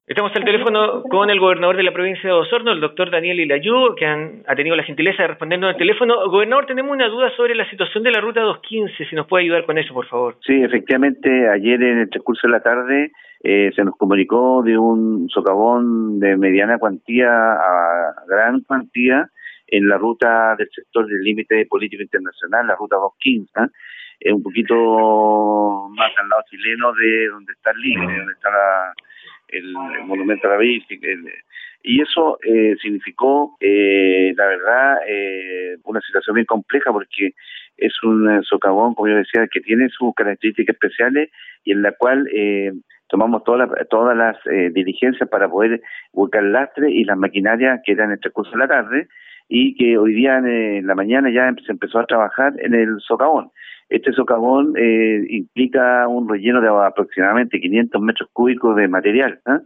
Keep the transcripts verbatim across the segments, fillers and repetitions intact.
Estamos al teléfono con el gobernador de la provincia de Osorno, el doctor Daniel Ilayú, que han, ha tenido la gentileza de respondernos al teléfono. Gobernador, tenemos una duda sobre la situación de la ruta doscientos quince, si nos puede ayudar con eso, por favor. Sí, efectivamente, ayer en el transcurso de la tarde eh, se nos comunicó de un socavón de mediana cuantía a gran cuantía en la ruta del sector del límite político internacional, la ruta doscientos quince, ¿eh? Es un poquito más al lado chileno de donde está el límite, donde está la, el, el monumento a la Virgen. El, y eso eh, significó, eh, la verdad, eh, una situación bien compleja porque es un socavón, como yo decía, que tiene sus características especiales y en la cual eh, tomamos todas las, todas las eh, diligencias para poder buscar el lastre y las maquinarias que eran en el transcurso de la tarde y que hoy día en, en la mañana ya se empezó a trabajar en el socavón. Este socavón eh, implica un relleno de aproximadamente quinientos metros cúbicos de material. ¿eh?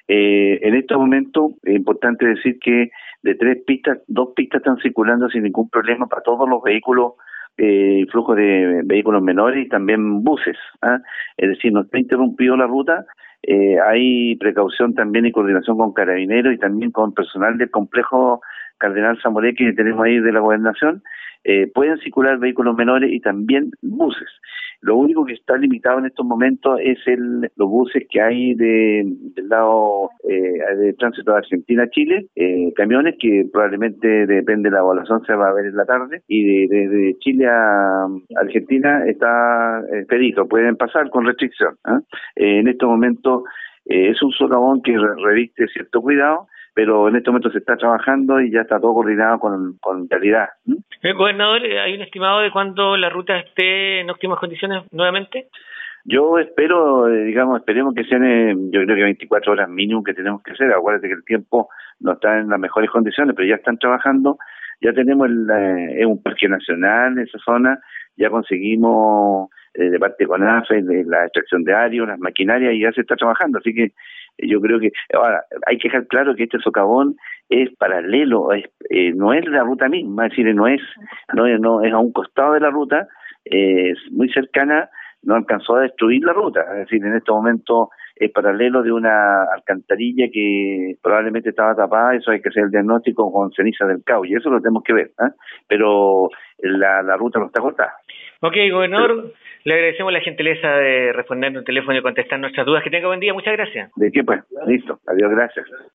Eh, en estos momentos es importante decir que de tres pistas, dos pistas están circulando sin ningún problema para todos los vehículos, eh, flujo de vehículos menores y también buses. ¿eh? Es decir, no está interrumpido la ruta. Eh, hay precaución también y coordinación con carabineros y también con personal del complejo Cardenal Zamoré que tenemos ahí de la gobernación. Eh, pueden circular vehículos menores y también buses. Lo único que está limitado en estos momentos es el, los buses que hay de, del lado eh, de tránsito de Argentina a Chile, eh, camiones que probablemente depende de la evaluación se va a ver en la tarde, y de, de, de Chile a Argentina está expedito, pueden pasar con restricción. ¿eh? Eh, en estos momentos eh, es un socavón que re reviste cierto cuidado, pero en este momento se está trabajando y ya está todo coordinado con, con calidad. ¿Mm? Eh, gobernador, ¿hay un estimado de cuándo la ruta esté en óptimas condiciones nuevamente? Yo espero, eh, digamos, esperemos que sean, eh, yo creo que veinticuatro horas mínimo que tenemos que hacer. Acuérdate que el tiempo no está en las mejores condiciones, pero ya están trabajando. Ya tenemos el, eh, es un parque nacional en esa zona, ya conseguimos eh, de parte de CONAFE de la extracción de ario, las maquinarias, y ya se está trabajando. Así que eh, yo creo que, ahora, hay que dejar claro que este socavón es paralelo, es, eh, no es la ruta misma, es decir, no es, no es, no, es a un costado de la ruta, eh, es muy cercana, no alcanzó a destruir la ruta, es decir, en este momento es paralelo de una alcantarilla que probablemente estaba tapada, eso hay que hacer el diagnóstico con ceniza del cauce, eso lo tenemos que ver, ¿eh? Pero la, la ruta no está cortada. Ok, gobernador, Pero, le agradecemos la gentileza de responder en el teléfono y contestar nuestras dudas. Que tenga buen día, muchas gracias. ¿De qué pues? Listo, adiós, gracias.